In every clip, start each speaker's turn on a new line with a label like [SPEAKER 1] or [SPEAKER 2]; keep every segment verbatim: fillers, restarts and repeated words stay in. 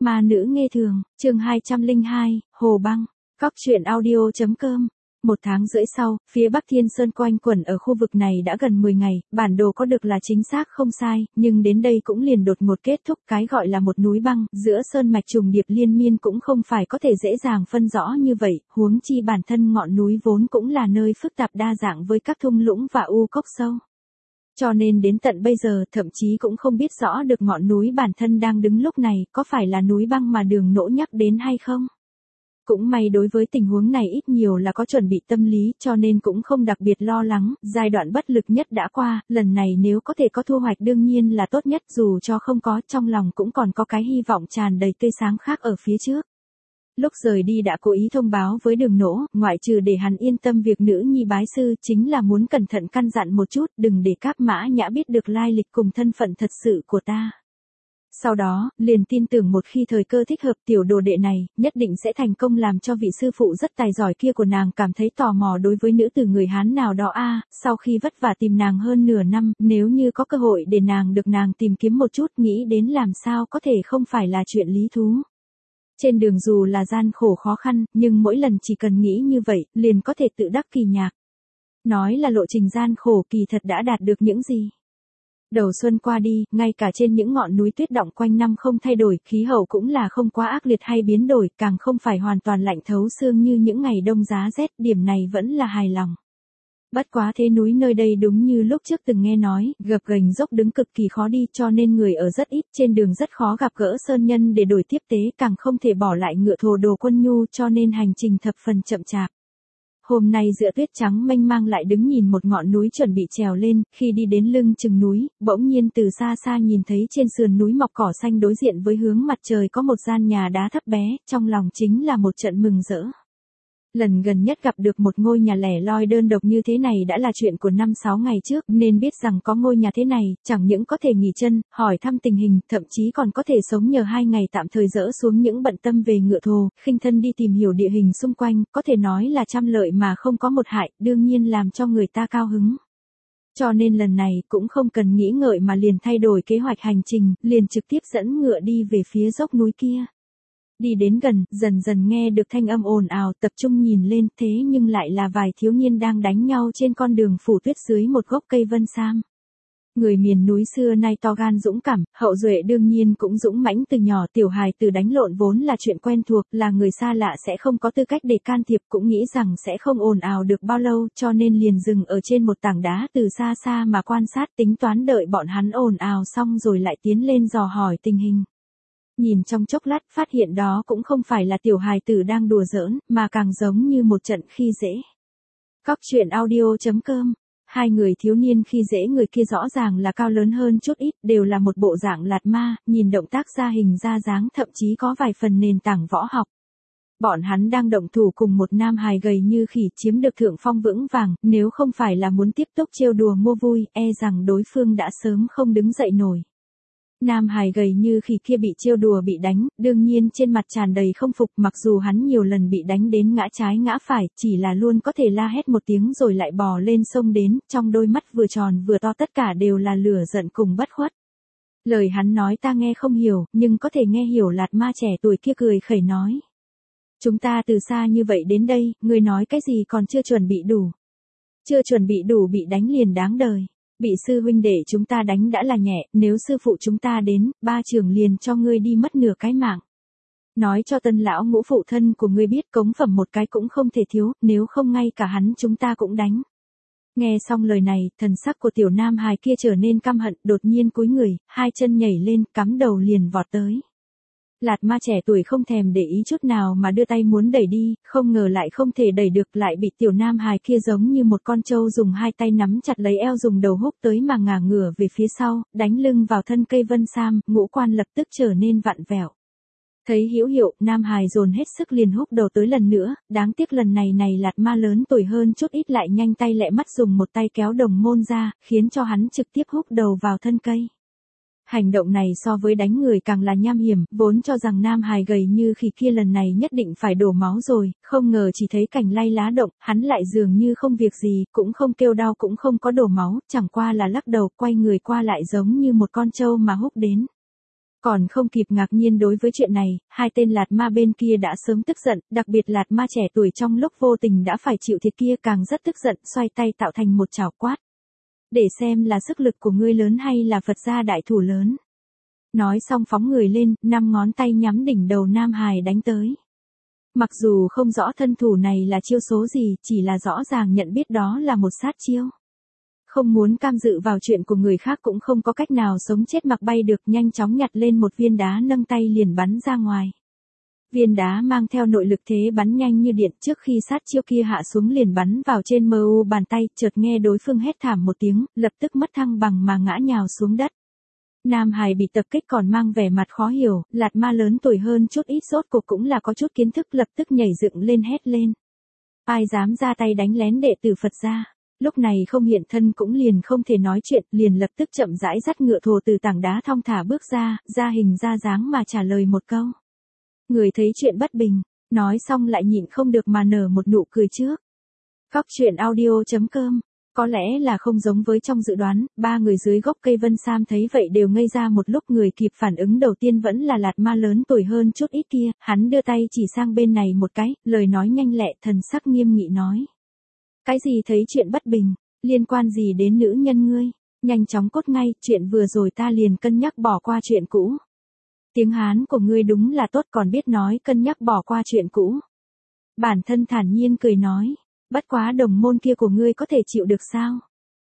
[SPEAKER 1] Ma nữ nghe thường, chương hai trăm lẻ hai, Hồ Băng, Cóc truyện audio chấm com. Một tháng rưỡi sau, phía Bắc Thiên Sơn quanh quẩn ở khu vực này đã gần mười ngày, bản đồ có được là chính xác không sai, nhưng đến đây cũng liền đột ngột kết thúc cái gọi là một núi băng, giữa sơn mạch trùng điệp liên miên cũng không phải có thể dễ dàng phân rõ như vậy, huống chi bản thân ngọn núi vốn cũng là nơi phức tạp đa dạng với các thung lũng và u cốc sâu. Cho nên đến tận bây giờ thậm chí cũng không biết rõ được ngọn núi bản thân đang đứng lúc này có phải là núi băng mà Đường Nỗ nhắc đến hay không. Cũng may đối với tình huống này ít nhiều là có chuẩn bị tâm lý cho nên cũng không đặc biệt lo lắng, giai đoạn bất lực nhất đã qua, lần này nếu có thể có thu hoạch đương nhiên là tốt nhất, dù cho không có trong lòng cũng còn có cái hy vọng tràn đầy tươi sáng khác ở phía trước. Lúc rời đi đã cố ý thông báo với Đường Nỗ, ngoại trừ để hắn yên tâm việc nữ nhi bái sư chính là muốn cẩn thận căn dặn một chút, đừng để Cáp Mã Nhã biết được lai lịch cùng thân phận thật sự của ta. Sau đó, liền tin tưởng một khi thời cơ thích hợp tiểu đồ đệ này, nhất định sẽ thành công làm cho vị sư phụ rất tài giỏi kia của nàng cảm thấy tò mò đối với nữ tử người Hán nào đó a. Sau khi vất vả tìm nàng hơn nửa năm, nếu như có cơ hội để nàng được nàng tìm kiếm một chút, nghĩ đến làm sao có thể không phải là chuyện lý thú. Trên đường dù là gian khổ khó khăn, nhưng mỗi lần chỉ cần nghĩ như vậy, liền có thể tự đắc kỳ nhạc. Nói là lộ trình gian khổ kỳ thật đã đạt được những gì. Đầu xuân qua đi, ngay cả trên những ngọn núi tuyết đọng quanh năm không thay đổi, khí hậu cũng là không quá ác liệt hay biến đổi, càng không phải hoàn toàn lạnh thấu xương như những ngày đông giá rét, điểm này vẫn là hài lòng. Bất quá thế núi nơi đây đúng như lúc trước từng nghe nói, gập ghềnh dốc đứng cực kỳ khó đi cho nên người ở rất ít, trên đường rất khó gặp gỡ sơn nhân để đổi tiếp tế, càng không thể bỏ lại ngựa thồ đồ quân nhu cho nên hành trình thập phần chậm chạp. Hôm nay giữa tuyết trắng mênh mang lại đứng nhìn một ngọn núi chuẩn bị trèo lên, khi đi đến lưng chừng núi, bỗng nhiên từ xa xa nhìn thấy trên sườn núi mọc cỏ xanh đối diện với hướng mặt trời có một gian nhà đá thấp bé, trong lòng chính là một trận mừng rỡ. Lần gần nhất gặp được một ngôi nhà lẻ loi đơn độc như thế này đã là chuyện của năm sáu ngày trước, nên biết rằng có ngôi nhà thế này, chẳng những có thể nghỉ chân, hỏi thăm tình hình, thậm chí còn có thể sống nhờ hai ngày tạm thời dỡ xuống những bận tâm về ngựa thồ, khinh thân đi tìm hiểu địa hình xung quanh, có thể nói là trăm lợi mà không có một hại, đương nhiên làm cho người ta cao hứng. Cho nên lần này cũng không cần nghĩ ngợi mà liền thay đổi kế hoạch hành trình, liền trực tiếp dẫn ngựa đi về phía dốc núi kia. Đi đến gần, dần dần nghe được thanh âm ồn ào, tập trung nhìn lên, thế nhưng lại là vài thiếu niên đang đánh nhau trên con đường phủ tuyết dưới một gốc cây vân sam. Người miền núi xưa nay to gan dũng cảm, hậu duệ đương nhiên cũng dũng mãnh từ nhỏ, tiểu hài từ đánh lộn vốn là chuyện quen thuộc, là người xa lạ sẽ không có tư cách để can thiệp, cũng nghĩ rằng sẽ không ồn ào được bao lâu, cho nên liền dừng ở trên một tảng đá từ xa xa mà quan sát, tính toán đợi bọn hắn ồn ào xong rồi lại tiến lên dò hỏi tình hình. Nhìn trong chốc lát phát hiện đó cũng không phải là tiểu hài tử đang đùa giỡn, mà càng giống như một trận khi dễ. Cóc truyện audio chấm com. Hai người thiếu niên khi dễ người kia rõ ràng là cao lớn hơn chút ít, đều là một bộ dạng lạt ma, nhìn động tác ra hình ra dáng thậm chí có vài phần nền tảng võ học. Bọn hắn đang động thủ cùng một nam hài gầy như khỉ chiếm được thượng phong vững vàng, nếu không phải là muốn tiếp tục trêu đùa mua vui, e rằng đối phương đã sớm không đứng dậy nổi. Nam hài gầy như khỉ kia bị trêu đùa bị đánh, đương nhiên trên mặt tràn đầy không phục, mặc dù hắn nhiều lần bị đánh đến ngã trái ngã phải, chỉ là luôn có thể la hét một tiếng rồi lại bò lên sông đến, trong đôi mắt vừa tròn vừa to tất cả đều là lửa giận cùng bất khuất. Lời hắn nói ta nghe không hiểu, nhưng có thể nghe hiểu lạt ma trẻ tuổi kia cười khẩy nói. Chúng ta từ xa như vậy đến đây, ngươi nói cái gì còn chưa chuẩn bị đủ. Chưa chuẩn bị đủ bị đánh liền đáng đời. Bị sư huynh đệ chúng ta đánh đã là nhẹ, nếu sư phụ chúng ta đến, ba trường liền cho ngươi đi mất nửa cái mạng. Nói cho tân lão ngũ phụ thân của ngươi biết cống phẩm một cái cũng không thể thiếu, nếu không ngay cả hắn chúng ta cũng đánh. Nghe xong lời này, thần sắc của tiểu nam hài kia trở nên căm hận, đột nhiên cúi người, hai chân nhảy lên, cắm đầu liền vọt tới. Lạt ma trẻ tuổi không thèm để ý chút nào mà đưa tay muốn đẩy đi, không ngờ lại không thể đẩy được, lại bị tiểu nam hài kia giống như một con trâu dùng hai tay nắm chặt lấy eo dùng đầu húc tới mà ngả ngửa về phía sau, đánh lưng vào thân cây vân sam, ngũ quan lập tức trở nên vặn vẹo. Thấy hữu hiệu, nam hài dồn hết sức liền húc đầu tới lần nữa, đáng tiếc lần này này lạt ma lớn tuổi hơn chút ít lại nhanh tay lẹ mắt dùng một tay kéo đồng môn ra, khiến cho hắn trực tiếp húc đầu vào thân cây. Hành động này so với đánh người càng là nham hiểm, vốn cho rằng nam hài gầy như khỉ kia lần này nhất định phải đổ máu rồi, không ngờ chỉ thấy cành lay lá động, hắn lại dường như không việc gì, cũng không kêu đau cũng không có đổ máu, chẳng qua là lắc đầu quay người qua lại giống như một con trâu mà húc đến. Còn không kịp ngạc nhiên đối với chuyện này, hai tên lạt ma bên kia đã sớm tức giận, đặc biệt lạt ma trẻ tuổi trong lúc vô tình đã phải chịu thiệt kia càng rất tức giận, xoay tay tạo thành một chảo quát. Để xem là sức lực của ngươi lớn hay là Phật gia đại thủ lớn. Nói xong phóng người lên, năm ngón tay nhắm đỉnh đầu Nam Hải đánh tới. Mặc dù không rõ thân thủ này là chiêu số gì, chỉ là rõ ràng nhận biết đó là một sát chiêu. Không muốn cam dự vào chuyện của người khác cũng không có cách nào sống chết mặc bay được, nhanh chóng nhặt lên một viên đá nâng tay liền bắn ra ngoài. Viên đá mang theo nội lực thế bắn nhanh như điện, trước khi sát chiêu kia hạ xuống liền bắn vào trên mờ u bàn tay, chợt nghe đối phương hét thảm một tiếng, lập tức mất thăng bằng mà ngã nhào xuống đất. Nam Hải bị tập kích còn mang vẻ mặt khó hiểu, lạt ma lớn tuổi hơn chút ít rốt cuộc cũng là có chút kiến thức, lập tức nhảy dựng lên hét lên. Ai dám ra tay đánh lén đệ tử Phật gia? Lúc này không hiện thân cũng liền không thể nói chuyện, liền lập tức chậm rãi dắt ngựa thồ từ tảng đá thong thả bước ra, ra hình ra dáng mà trả lời một câu. Người thấy chuyện bất bình, nói xong lại nhịn không được mà nở một nụ cười trước. Góc truyện audio chấm com. Có lẽ là không giống với trong dự đoán, ba người dưới gốc cây vân sam thấy vậy đều ngây ra một lúc, người kịp phản ứng đầu tiên vẫn là lạt ma lớn tuổi hơn chút ít kia, hắn đưa tay chỉ sang bên này một cái, lời nói nhanh lẹ, thần sắc nghiêm nghị nói. Cái gì thấy chuyện bất bình, liên quan gì đến nữ nhân ngươi, nhanh chóng cốt ngay, chuyện vừa rồi ta liền cân nhắc bỏ qua chuyện cũ. Tiếng Hán của ngươi đúng là tốt, còn biết nói cân nhắc bỏ qua chuyện cũ. Bản thân thản nhiên cười nói. Bất quá đồng môn kia của ngươi có thể chịu được sao?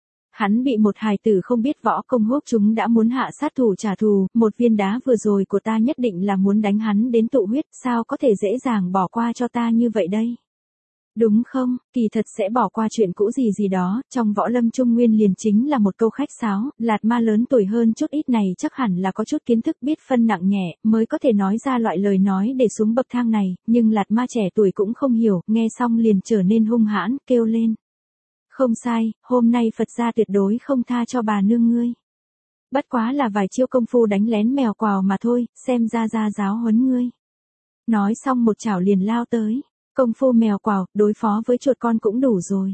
[SPEAKER 1] Hắn bị một hài tử không biết võ công hốt chúng đã muốn hạ sát thủ trả thù, một viên đá vừa rồi của ta nhất định là muốn đánh hắn đến tụ huyết, sao có thể dễ dàng bỏ qua cho ta như vậy đây? Đúng không, kỳ thật sẽ bỏ qua chuyện cũ gì gì đó, trong võ lâm trung nguyên liền chính là một câu khách sáo, lạt ma lớn tuổi hơn chút ít này chắc hẳn là có chút kiến thức biết phân nặng nhẹ, mới có thể nói ra loại lời nói để xuống bậc thang này, nhưng lạt ma trẻ tuổi cũng không hiểu, nghe xong liền trở nên hung hãn, kêu lên. Không sai, hôm nay Phật gia tuyệt đối không tha cho bà nương ngươi. Bất quá là vài chiêu công phu đánh lén mèo quào mà thôi, xem ra ra giáo huấn ngươi. Nói xong một chảo liền lao tới. Công phu mèo quào, đối phó với chuột con cũng đủ rồi.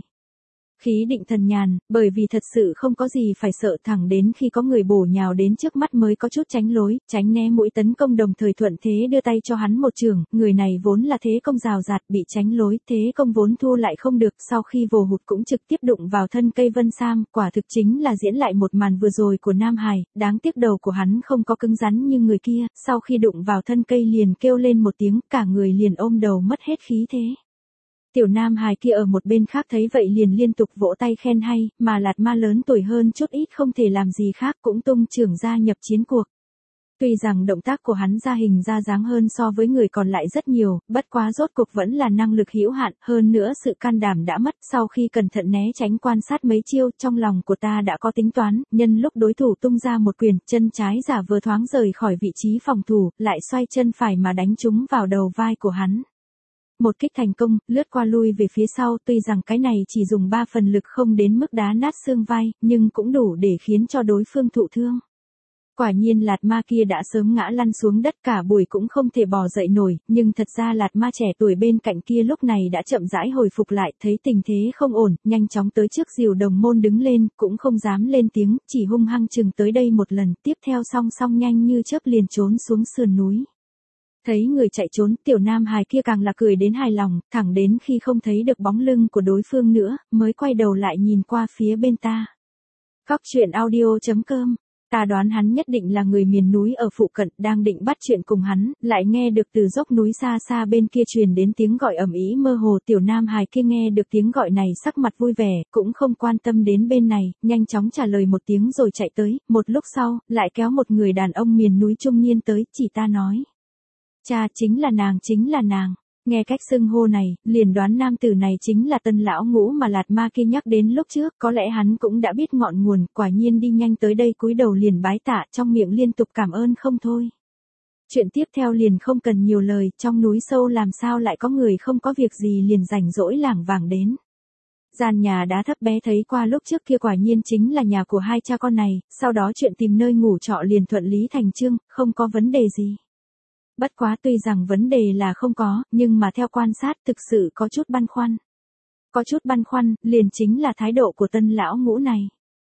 [SPEAKER 1] Khí định thần nhàn, bởi vì thật sự không có gì phải sợ, thẳng đến khi có người bổ nhào đến trước mắt mới có chút tránh lối, tránh né mũi tấn công, đồng thời thuận thế đưa tay cho hắn một chưởng, người này vốn là thế công rào rạt bị tránh lối, thế công vốn thu lại không được, sau khi vồ hụt cũng trực tiếp đụng vào thân cây vân sam, quả thực chính là diễn lại một màn vừa rồi của Nam Hải, đáng tiếc đầu của hắn không có cứng rắn như người kia, sau khi đụng vào thân cây liền kêu lên một tiếng, cả người liền ôm đầu mất hết khí thế. Tiểu Nam Hải kia ở một bên khác thấy vậy liền liên tục vỗ tay khen hay, mà lạt ma lớn tuổi hơn chút ít không thể làm gì khác cũng tung chưởng gia nhập chiến cuộc. Tuy rằng động tác của hắn ra hình ra dáng hơn so với người còn lại rất nhiều, bất quá rốt cuộc vẫn là năng lực hữu hạn, hơn nữa sự can đảm đã mất, sau khi cẩn thận né tránh quan sát mấy chiêu, trong lòng của ta đã có tính toán, nhân lúc đối thủ tung ra một quyền, chân trái giả vờ thoáng rời khỏi vị trí phòng thủ, lại xoay chân phải mà đánh trúng vào đầu vai của hắn. Một kích thành công, lướt qua lui về phía sau, tuy rằng cái này chỉ dùng ba phần lực không đến mức đá nát xương vai, nhưng cũng đủ để khiến cho đối phương thụ thương. Quả nhiên lạt ma kia đã sớm ngã lăn xuống đất, cả buổi cũng không thể bò dậy nổi, nhưng thật ra lạt ma trẻ tuổi bên cạnh kia lúc này đã chậm rãi hồi phục lại, thấy tình thế không ổn, nhanh chóng tới trước dìu đồng môn đứng lên, cũng không dám lên tiếng, chỉ hung hăng chừng tới đây một lần, tiếp theo song song nhanh như chớp liền trốn xuống sườn núi. Thấy người chạy trốn, tiểu Nam Hải kia càng là cười đến hài lòng, thẳng đến khi không thấy được bóng lưng của đối phương nữa, mới quay đầu lại nhìn qua phía bên ta. Góc truyện audio chấm com. Ta đoán hắn nhất định là người miền núi ở phụ cận, đang định bắt chuyện cùng hắn, lại nghe được từ dốc núi xa xa bên kia truyền đến tiếng gọi ầm ĩ mơ hồ. Tiểu Nam Hải kia nghe được tiếng gọi này sắc mặt vui vẻ, cũng không quan tâm đến bên này, nhanh chóng trả lời một tiếng rồi chạy tới, một lúc sau, lại kéo một người đàn ông miền núi trung niên tới, chỉ ta nói. Cha, chính là nàng, chính là nàng. Nghe cách xưng hô này, liền đoán nam tử này chính là Tân lão ngũ mà lạt ma kia nhắc đến lúc trước, có lẽ hắn cũng đã biết ngọn nguồn, quả nhiên đi nhanh tới đây cúi đầu liền bái tạ, trong miệng liên tục cảm ơn không thôi. Chuyện tiếp theo liền không cần nhiều lời, trong núi sâu làm sao lại có người không có việc gì liền rảnh rỗi lảng vảng đến. Gian nhà đá thấp bé thấy qua lúc trước kia quả nhiên chính là nhà của hai cha con này, sau đó chuyện tìm nơi ngủ trọ liền thuận lý thành chương, không có vấn đề gì. Bất quá tuy rằng vấn đề là không có, nhưng mà theo quan sát thực sự có chút băn khoăn. Có chút băn khoăn, liền chính là thái độ của Tân lão ngũ này.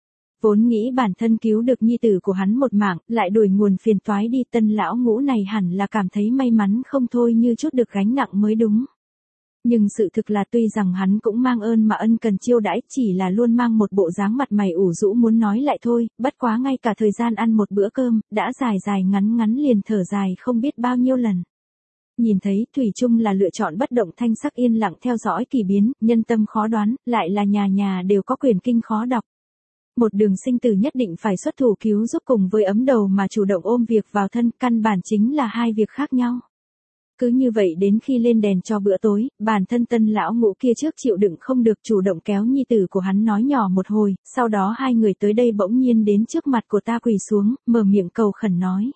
[SPEAKER 1] Vốn nghĩ bản thân cứu được nhi tử của hắn một mạng, lại đuổi nguồn phiền toái đi, Tân lão ngũ này hẳn là cảm thấy may mắn không thôi như chút được gánh nặng mới đúng. Nhưng sự thực là tuy rằng hắn cũng mang ơn mà ân cần chiêu đãi, chỉ là luôn mang một bộ dáng mặt mày ủ rũ muốn nói lại thôi, bất quá ngay cả thời gian ăn một bữa cơm, đã dài dài ngắn ngắn liền thở dài không biết bao nhiêu lần. Nhìn thấy thủy chung là lựa chọn bất động thanh sắc yên lặng theo dõi kỳ biến, nhân tâm khó đoán, lại là nhà nhà đều có quyền kinh khó đọc. Một đường sinh tử nhất định phải xuất thủ cứu giúp cùng với ấm đầu mà chủ động ôm việc vào thân, căn bản chính là hai việc khác nhau. Cứ như vậy đến khi lên đèn cho bữa tối, bản thân Tân lão ngũ kia trước chịu đựng không được chủ động kéo nhi tử của hắn nói nhỏ một hồi, sau đó hai người tới đây bỗng nhiên đến trước mặt của ta quỳ xuống, mở miệng cầu khẩn nói.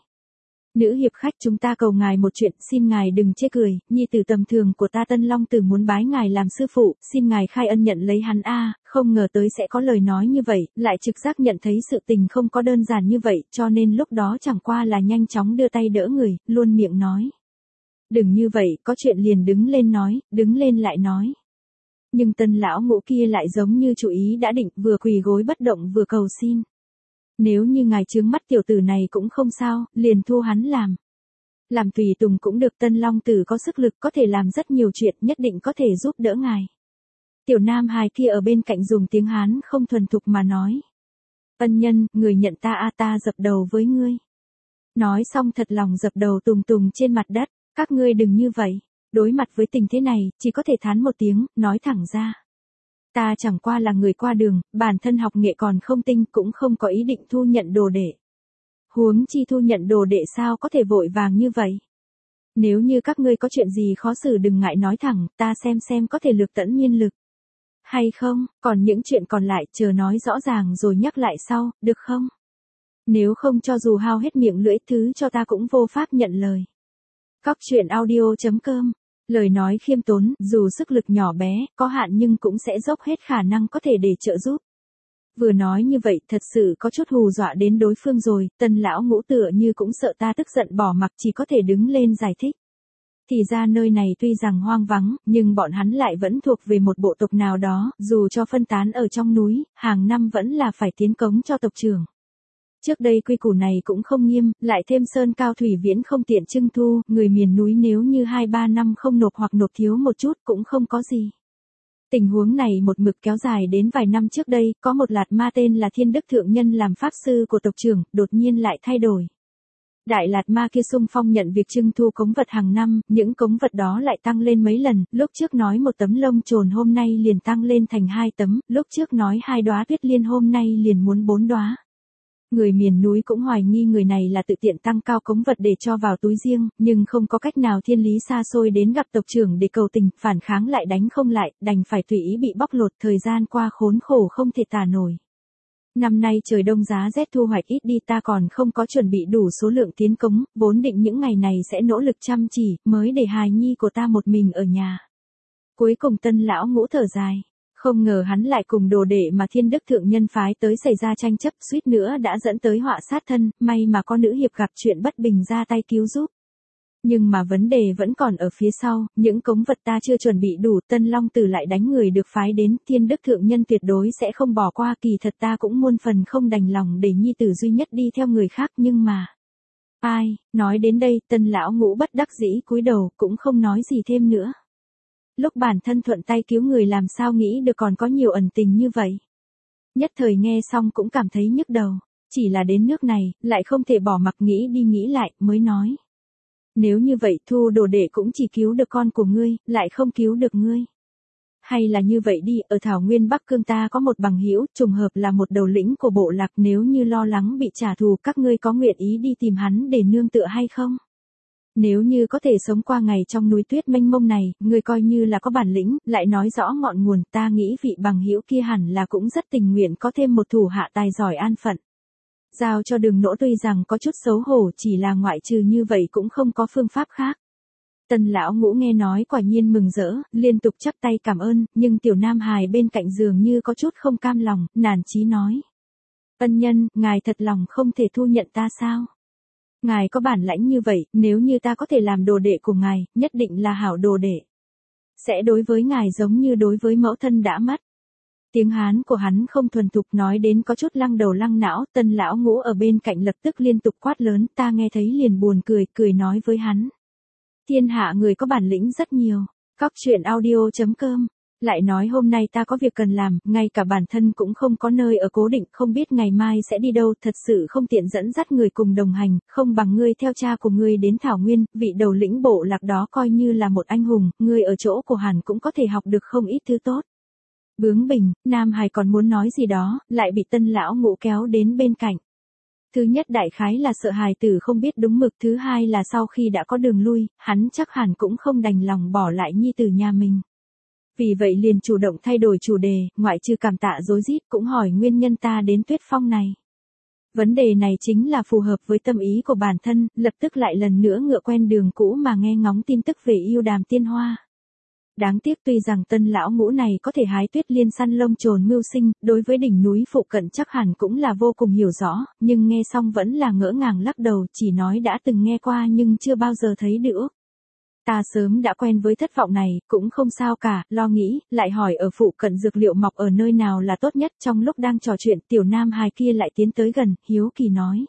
[SPEAKER 1] Nữ hiệp khách, chúng ta cầu ngài một chuyện, xin ngài đừng chê cười, nhi tử tầm thường của ta Tân Long Tử muốn bái ngài làm sư phụ, xin ngài khai ân nhận lấy hắn a. Không ngờ tới sẽ có lời nói như vậy, lại trực giác nhận thấy sự tình không có đơn giản như vậy, cho nên lúc đó chẳng qua là nhanh chóng đưa tay đỡ người, luôn miệng nói. Đừng như vậy, có chuyện liền đứng lên nói, đứng lên lại nói. Nhưng Tân lão ngũ kia lại giống như chủ ý đã định, vừa quỳ gối bất động vừa cầu xin. Nếu như ngài chướng mắt tiểu tử này cũng không sao, liền thu hắn làm. Làm tùy tùng cũng được, Tân Long Tử có sức lực, có thể làm rất nhiều chuyện, nhất định có thể giúp đỡ ngài. Tiểu nam hài kia ở bên cạnh dùng tiếng Hán không thuần thục mà nói. Ân nhân, người nhận ta a, ta dập đầu với ngươi. Nói xong thật lòng dập đầu tùng tùng trên mặt đất, các ngươi đừng như vậy. Đối mặt với tình thế này, chỉ có thể thán một tiếng, nói thẳng ra. Ta chẳng qua là người qua đường, bản thân học nghệ còn không tinh, cũng không có ý định thu nhận đồ đệ. Huống chi thu nhận đồ đệ sao có thể vội vàng như vậy. Nếu như các ngươi có chuyện gì khó xử đừng ngại nói thẳng, ta xem xem có thể lược tẫn nhiên lực. Hay không, còn những chuyện còn lại chờ nói rõ ràng rồi nhắc lại sau, được không? Nếu không cho dù hao hết miệng lưỡi thứ cho ta cũng vô pháp nhận lời. Cóc truyện audio chấm com. Lời nói khiêm tốn, dù sức lực nhỏ bé, có hạn nhưng cũng sẽ dốc hết khả năng có thể để trợ giúp. Vừa nói như vậy thật sự có chút hù dọa đến đối phương rồi, Tân lão ngũ tựa như cũng sợ ta tức giận bỏ mặc, chỉ có thể đứng lên giải thích. Thì ra nơi này tuy rằng hoang vắng, nhưng bọn hắn lại vẫn thuộc về một bộ tộc nào đó, dù cho phân tán ở trong núi, hàng năm vẫn là phải tiến cống cho tộc trưởng. Trước đây quy củ này cũng không nghiêm, lại thêm sơn cao thủy viễn không tiện trưng thu, người miền núi nếu như hai ba năm không nộp hoặc nộp thiếu một chút cũng không có gì. Tình huống này một mực kéo dài đến vài năm trước đây, có một lạt ma tên là Thiên Đức Thượng Nhân làm pháp sư của tộc trưởng, đột nhiên lại thay đổi. Đại lạt ma kia xung phong nhận việc trưng thu cống vật hàng năm, những cống vật đó lại tăng lên mấy lần, lúc trước nói một tấm lông chồn hôm nay liền tăng lên thành hai tấm, lúc trước nói hai đóa tuyết liên hôm nay liền muốn bốn đóa. Người miền núi cũng hoài nghi người này là tự tiện tăng cao cống vật để cho vào túi riêng, nhưng không có cách nào, thiên lý xa xôi đến gặp tộc trưởng để cầu tình, phản kháng lại đánh không lại, đành phải tùy ý bị bóc lột, thời gian qua khốn khổ không thể tả nổi. Năm nay trời đông giá rét thu hoạch ít đi, ta còn không có chuẩn bị đủ số lượng tiến cống, vốn định những ngày này sẽ nỗ lực chăm chỉ, mới để hài nhi của ta một mình ở nhà. Cuối cùng Tân lão ngũ thở dài. Không ngờ hắn lại cùng đồ đệ mà Thiên Đức Thượng Nhân phái tới xảy ra tranh chấp, suýt nữa đã dẫn tới họa sát thân, may mà có nữ hiệp gặp chuyện bất bình ra tay cứu giúp. Nhưng mà vấn đề vẫn còn ở phía sau, những cống vật ta chưa chuẩn bị đủ, Tân Long Tử lại đánh người được phái đến, Thiên Đức Thượng Nhân tuyệt đối sẽ không bỏ qua, kỳ thật ta cũng muôn phần không đành lòng để nhi tử duy nhất đi theo người khác, nhưng mà... Ai, nói đến đây, Tân lão ngũ bất đắc dĩ cúi đầu, cũng không nói gì thêm nữa. Lúc bản thân thuận tay cứu người làm sao nghĩ được còn có nhiều ẩn tình như vậy. Nhất thời nghe xong cũng cảm thấy nhức đầu. Chỉ là đến nước này, lại không thể bỏ mặc, nghĩ đi nghĩ lại, mới nói. Nếu như vậy thu đồ đệ cũng chỉ cứu được con của ngươi, lại không cứu được ngươi. Hay là như vậy đi, ở Thảo Nguyên Bắc Cương ta có một bằng hữu, trùng hợp là một đầu lĩnh của bộ lạc, nếu như lo lắng bị trả thù, các ngươi có nguyện ý đi tìm hắn để nương tựa hay không? Nếu như có thể sống qua ngày trong núi tuyết mênh mông này, ngươi coi như là có bản lĩnh, lại nói rõ ngọn nguồn, ta nghĩ vị bằng hữu kia hẳn là cũng rất tình nguyện có thêm một thủ hạ tài giỏi an phận. Giao cho Đường Nỗ tuy rằng có chút xấu hổ, chỉ là ngoại trừ như vậy cũng không có phương pháp khác. Tân lão ngũ nghe nói quả nhiên mừng rỡ, liên tục chắp tay cảm ơn, nhưng tiểu nam hài bên cạnh dường như có chút không cam lòng, nản chí nói. Ân nhân, ngài thật lòng không thể thu nhận ta sao? Ngài có bản lãnh như vậy, nếu như ta có thể làm đồ đệ của ngài, nhất định là hảo đồ đệ. Sẽ đối với ngài giống như đối với mẫu thân đã mất. Tiếng Hán của hắn không thuần thục nói đến có chút lăng đầu lăng não, Tân lão ngũ ở bên cạnh lập tức liên tục quát lớn, ta nghe thấy liền buồn cười, cười nói với hắn. Thiên hạ người có bản lĩnh rất nhiều, cóc truyện audio.com, lại nói hôm nay ta có việc cần làm, ngay cả bản thân cũng không có nơi ở cố định, không biết ngày mai sẽ đi đâu, thật sự không tiện dẫn dắt người cùng đồng hành, không bằng ngươi theo cha của ngươi đến Thảo Nguyên, vị đầu lĩnh bộ lạc đó coi như là một anh hùng, ngươi ở chỗ của hẳn cũng có thể học được không ít thứ tốt. Bướng bỉnh, Nam Hải còn muốn nói gì đó, lại bị Tân lão ngũ kéo đến bên cạnh. Thứ nhất đại khái là sợ hài tử không biết đúng mực, thứ hai là sau khi đã có đường lui, hắn chắc hẳn cũng không đành lòng bỏ lại nhi tử nhà mình. Vì vậy liền chủ động thay đổi chủ đề, ngoại trừ cảm tạ rối rít cũng hỏi nguyên nhân ta đến Tuyết Phong này. Vấn đề này chính là phù hợp với tâm ý của bản thân, lập tức lại lần nữa ngựa quen đường cũ mà nghe ngóng tin tức về yêu đàm tiên hoa. Đáng tiếc tuy rằng Tân lão ngũ này có thể hái tuyết liên săn lông trồn mưu sinh, đối với đỉnh núi phụ cận chắc hẳn cũng là vô cùng hiểu rõ, nhưng nghe xong vẫn là ngỡ ngàng lắc đầu, chỉ nói đã từng nghe qua nhưng chưa bao giờ thấy được. Ta sớm đã quen với thất vọng này, cũng không sao cả, lo nghĩ, lại hỏi ở phụ cận dược liệu mọc ở nơi nào là tốt nhất. Trong lúc đang trò chuyện, tiểu nam hài kia lại tiến tới gần, hiếu kỳ nói.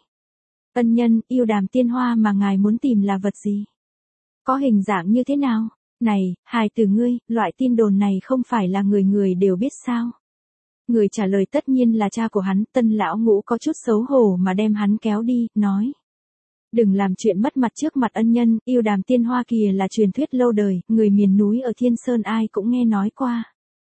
[SPEAKER 1] Ân nhân, yêu đàm tiên hoa mà ngài muốn tìm là vật gì? Có hình dạng như thế nào? Này, hài từ ngươi, loại tin đồn này không phải là người người đều biết sao? Người trả lời tất nhiên là cha của hắn, Tân lão ngũ có chút xấu hổ mà đem hắn kéo đi, nói. Đừng làm chuyện mất mặt trước mặt ân nhân, yêu đàm tiên hoa kìa là truyền thuyết lâu đời, người miền núi ở Thiên Sơn ai cũng nghe nói qua.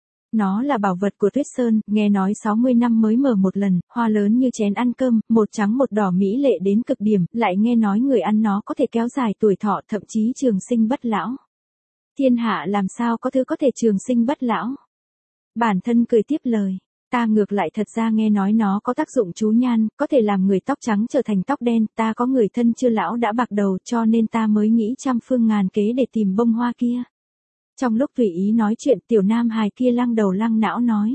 [SPEAKER 1] Nó là bảo vật của Tuyết Sơn, nghe nói sáu mươi năm mới mở một lần, hoa lớn như chén ăn cơm, một trắng một đỏ mỹ lệ đến cực điểm, lại nghe nói người ăn nó có thể kéo dài tuổi thọ, thậm chí trường sinh bất lão. Thiên hạ làm sao có thứ có thể trường sinh bất lão? Bản thân cười tiếp lời. Ta ngược lại thật ra nghe nói nó có tác dụng chú nhan, có thể làm người tóc trắng trở thành tóc đen, ta có người thân chưa lão đã bạc đầu cho nên ta mới nghĩ trăm phương ngàn kế để tìm bông hoa kia. Trong lúc tùy ý nói chuyện tiểu nam hài kia lăng đầu lăng não nói.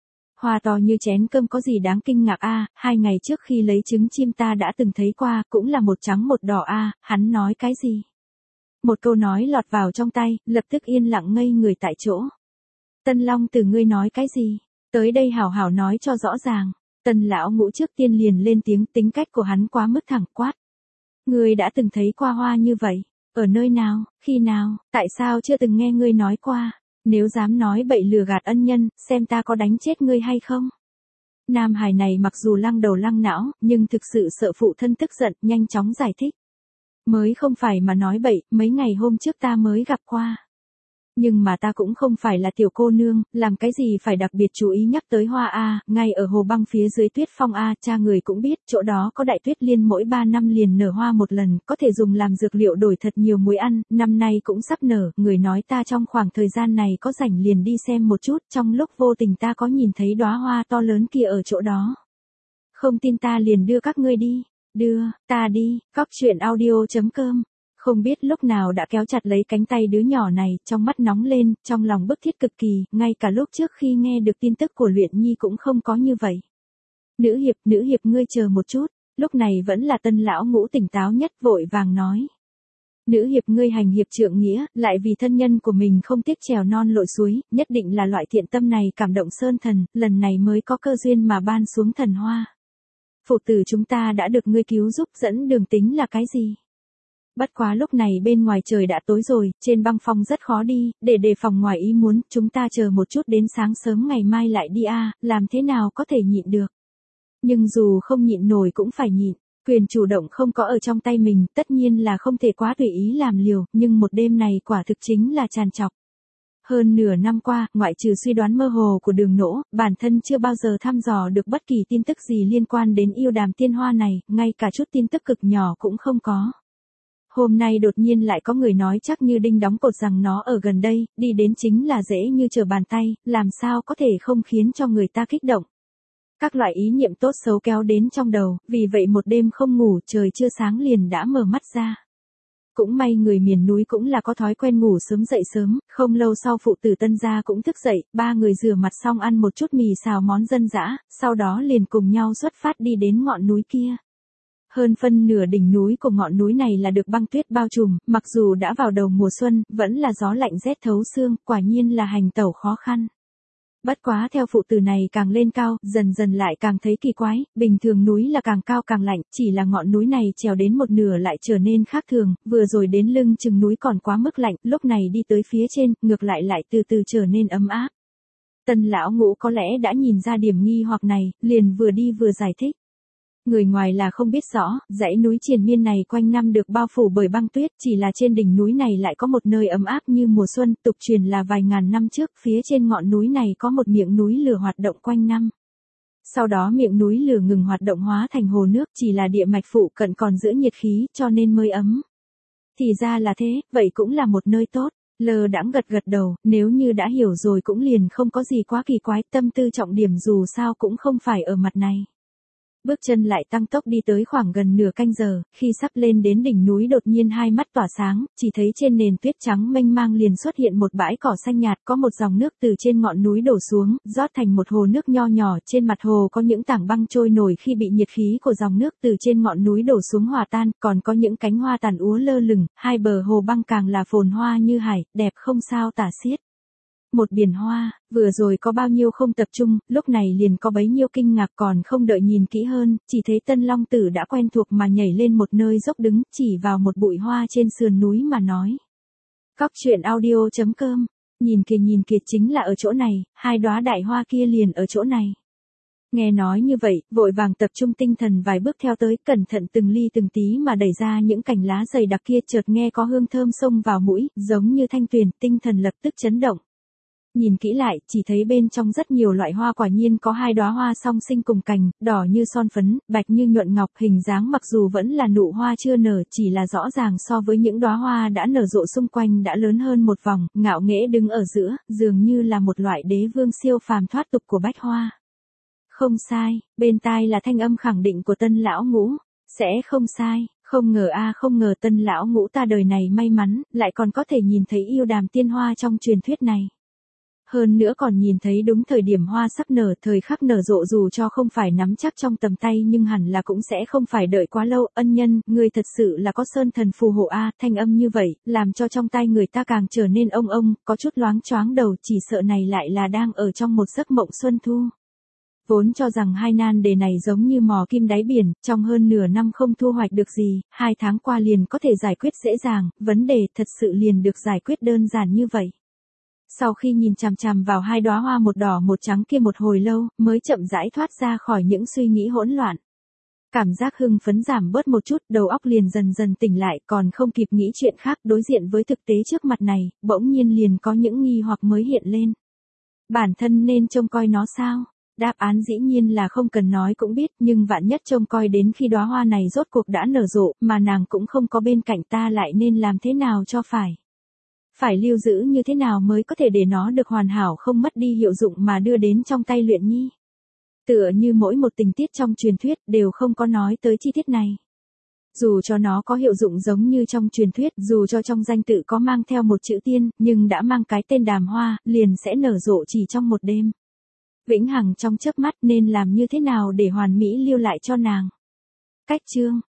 [SPEAKER 1] Hoa to như chén cơm có gì đáng kinh ngạc a? Hai ngày trước khi lấy trứng chim ta đã từng thấy qua, cũng là một trắng một đỏ a. Hắn nói cái gì? Một câu nói lọt vào trong tay, lập tức yên lặng ngây người tại chỗ. Tân Long từ ngươi nói cái gì? Tới đây hảo hảo nói cho rõ ràng. Tân lão ngũ trước tiên liền lên tiếng, tính cách của hắn quá mức thẳng quát. Ngươi đã từng thấy qua hoa như vậy? Ở nơi nào, khi nào, tại sao chưa từng nghe ngươi nói qua? Nếu dám nói bậy lừa gạt ân nhân, xem ta có đánh chết ngươi hay không? Nam hài này mặc dù lăng đầu lăng não, nhưng thực sự sợ phụ thân tức giận, nhanh chóng giải thích. Mới không phải mà nói bậy, mấy ngày hôm trước ta mới gặp qua. Nhưng mà ta cũng không phải là tiểu cô nương, làm cái gì phải đặc biệt chú ý nhắc tới hoa a, ngay ở hồ băng phía dưới Tuyết Phong a, cha người cũng biết, chỗ đó có đại tuyết liên mỗi ba năm liền nở hoa một lần, có thể dùng làm dược liệu đổi thật nhiều muối ăn, năm nay cũng sắp nở, người nói ta trong khoảng thời gian này có rảnh liền đi xem một chút, trong lúc vô tình ta có nhìn thấy đóa hoa to lớn kia ở chỗ đó. Không tin ta liền đưa các ngươi đi, đưa, ta đi, cóc truyện audio.com. Không biết lúc nào đã kéo chặt lấy cánh tay đứa nhỏ này, trong mắt nóng lên, trong lòng bức thiết cực kỳ, ngay cả lúc trước khi nghe được tin tức của Luyện Nhi cũng không có như vậy. Nữ hiệp, nữ hiệp ngươi chờ một chút, lúc này vẫn là Tân lão ngũ tỉnh táo nhất vội vàng nói. Nữ hiệp ngươi hành hiệp trượng nghĩa, lại vì thân nhân của mình không tiếc trèo non lội suối, nhất định là loại thiện tâm này cảm động sơn thần, lần này mới có cơ duyên mà ban xuống thần hoa. Phụ tử chúng ta đã được ngươi cứu giúp, dẫn đường tính là cái gì? Bất quá lúc này bên ngoài trời đã tối rồi, trên băng phong rất khó đi, để đề phòng ngoài ý muốn, chúng ta chờ một chút đến sáng sớm ngày mai lại đi a, làm thế nào có thể nhịn được. Nhưng dù không nhịn nổi cũng phải nhịn, quyền chủ động không có ở trong tay mình, tất nhiên là không thể quá tùy ý làm liều, nhưng một đêm này quả thực chính là tràn trọc. Hơn nửa năm qua, ngoại trừ suy đoán mơ hồ của Đường Nỗ, bản thân chưa bao giờ thăm dò được bất kỳ tin tức gì liên quan đến yêu đàm tiên hoa này, ngay cả chút tin tức cực nhỏ cũng không có. Hôm nay đột nhiên lại có người nói chắc như đinh đóng cột rằng nó ở gần đây, đi đến chính là dễ như trở bàn tay, làm sao có thể không khiến cho người ta kích động. Các loại ý niệm tốt xấu kéo đến trong đầu, vì vậy một đêm không ngủ, trời chưa sáng liền đã mở mắt ra. Cũng may người miền núi cũng là có thói quen ngủ sớm dậy sớm, không lâu sau phụ tử Tân gia cũng thức dậy, ba người rửa mặt xong ăn một chút mì xào món dân dã, sau đó liền cùng nhau xuất phát đi đến ngọn núi kia. Hơn phân nửa đỉnh núi của ngọn núi này là được băng tuyết bao trùm, mặc dù đã vào đầu mùa xuân, vẫn là gió lạnh rét thấu xương, quả nhiên là hành tẩu khó khăn. Bất quá theo phụ tử này càng lên cao, dần dần lại càng thấy kỳ quái, bình thường núi là càng cao càng lạnh, chỉ là ngọn núi này trèo đến một nửa lại trở nên khác thường, vừa rồi đến lưng chừng núi còn quá mức lạnh, lúc này đi tới phía trên, ngược lại lại từ từ trở nên ấm áp. Tân lão ngũ có lẽ đã nhìn ra điểm nghi hoặc này, liền vừa đi vừa giải thích. Người ngoài là không biết rõ, dãy núi triền miên này quanh năm được bao phủ bởi băng tuyết, chỉ là trên đỉnh núi này lại có một nơi ấm áp như mùa xuân, tục truyền là vài ngàn năm trước, phía trên ngọn núi này có một miệng núi lửa hoạt động quanh năm. Sau đó miệng núi lửa ngừng hoạt động hóa thành hồ nước, chỉ là địa mạch phụ cận còn giữ nhiệt khí, cho nên mới ấm. Thì ra là thế, vậy cũng là một nơi tốt. Lơ đãng gật gật đầu, nếu như đã hiểu rồi cũng liền không có gì quá kỳ quái, tâm tư trọng điểm dù sao cũng không phải ở mặt này. Bước chân lại tăng tốc đi tới khoảng gần nửa canh giờ, khi sắp lên đến đỉnh núi đột nhiên hai mắt tỏa sáng, chỉ thấy trên nền tuyết trắng mênh mang liền xuất hiện một bãi cỏ xanh nhạt, có một dòng nước từ trên ngọn núi đổ xuống, rót thành một hồ nước nho nhỏ, trên mặt hồ có những tảng băng trôi nổi khi bị nhiệt khí của dòng nước từ trên ngọn núi đổ xuống hòa tan, còn có những cánh hoa tàn úa lơ lửng, hai bờ hồ băng càng là phồn hoa như hải, đẹp không sao tả xiết. Một biển hoa, vừa rồi có bao nhiêu không tập trung, lúc này liền có bấy nhiêu kinh ngạc, còn không đợi nhìn kỹ hơn, chỉ thấy Tân Long Tử đã quen thuộc mà nhảy lên một nơi dốc đứng, chỉ vào một bụi hoa trên sườn núi mà nói. Cóc truyện audio chấm com, nhìn kìa nhìn kìa chính là ở chỗ này, hai đóa đại hoa kia liền ở chỗ này. Nghe nói như vậy, vội vàng tập trung tinh thần vài bước theo tới, cẩn thận từng ly từng tí mà đẩy ra những cành lá dày đặc kia, chợt nghe có hương thơm xông vào mũi, giống như thanh tuyền, tinh thần lập tức chấn động. Nhìn kỹ lại, chỉ thấy bên trong rất nhiều loại hoa, quả nhiên có hai đóa hoa song sinh cùng cành, đỏ như son phấn, bạch như nhuận ngọc, hình dáng mặc dù vẫn là nụ hoa chưa nở, chỉ là rõ ràng so với những đóa hoa đã nở rộ xung quanh đã lớn hơn một vòng, ngạo nghễ đứng ở giữa, dường như là một loại đế vương siêu phàm thoát tục của bách hoa. Không sai, bên tai là thanh âm khẳng định của Tân lão ngũ, sẽ không sai. Không ngờ a không ngờ Tân lão ngũ ta đời này may mắn, lại còn có thể nhìn thấy yêu đàm tiên hoa trong truyền thuyết này. Hơn nữa còn nhìn thấy đúng thời điểm hoa sắp nở, thời khắc nở rộ dù cho không phải nắm chắc trong tầm tay nhưng hẳn là cũng sẽ không phải đợi quá lâu. Ân nhân, người thật sự là có sơn thần phù hộ a. Thanh âm như vậy, làm cho trong tay người ta càng trở nên ông ông, có chút loáng choáng đầu, chỉ sợ này lại là đang ở trong một giấc mộng xuân thu. Vốn cho rằng hai nan đề này giống như mò kim đáy biển, trong hơn nửa năm không thu hoạch được gì, hai tháng qua liền có thể giải quyết dễ dàng, vấn đề thật sự liền được giải quyết đơn giản như vậy. Sau khi nhìn chằm chằm vào hai đóa hoa một đỏ một trắng kia một hồi lâu, mới chậm rãi thoát ra khỏi những suy nghĩ hỗn loạn. Cảm giác hưng phấn giảm bớt một chút, đầu óc liền dần dần tỉnh lại, còn không kịp nghĩ chuyện khác, đối diện với thực tế trước mặt này, bỗng nhiên liền có những nghi hoặc mới hiện lên. Bản thân nên trông coi nó sao? Đáp án dĩ nhiên là không cần nói cũng biết, nhưng vạn nhất trông coi đến khi đóa hoa này rốt cuộc đã nở rộ, mà nàng cũng không có bên cạnh ta lại nên làm thế nào cho phải? Phải lưu giữ như thế nào mới có thể để nó được hoàn hảo không mất đi hiệu dụng mà đưa đến trong tay Luyện Nhi? Tựa như mỗi một tình tiết trong truyền thuyết đều không có nói tới chi tiết này. Dù cho nó có hiệu dụng giống như trong truyền thuyết, dù cho trong danh tự có mang theo một chữ tiên, nhưng đã mang cái tên đàm hoa, liền sẽ nở rộ chỉ trong một đêm. Vĩnh hằng trong chớp mắt, nên làm như thế nào để hoàn mỹ lưu lại cho nàng? Cách chương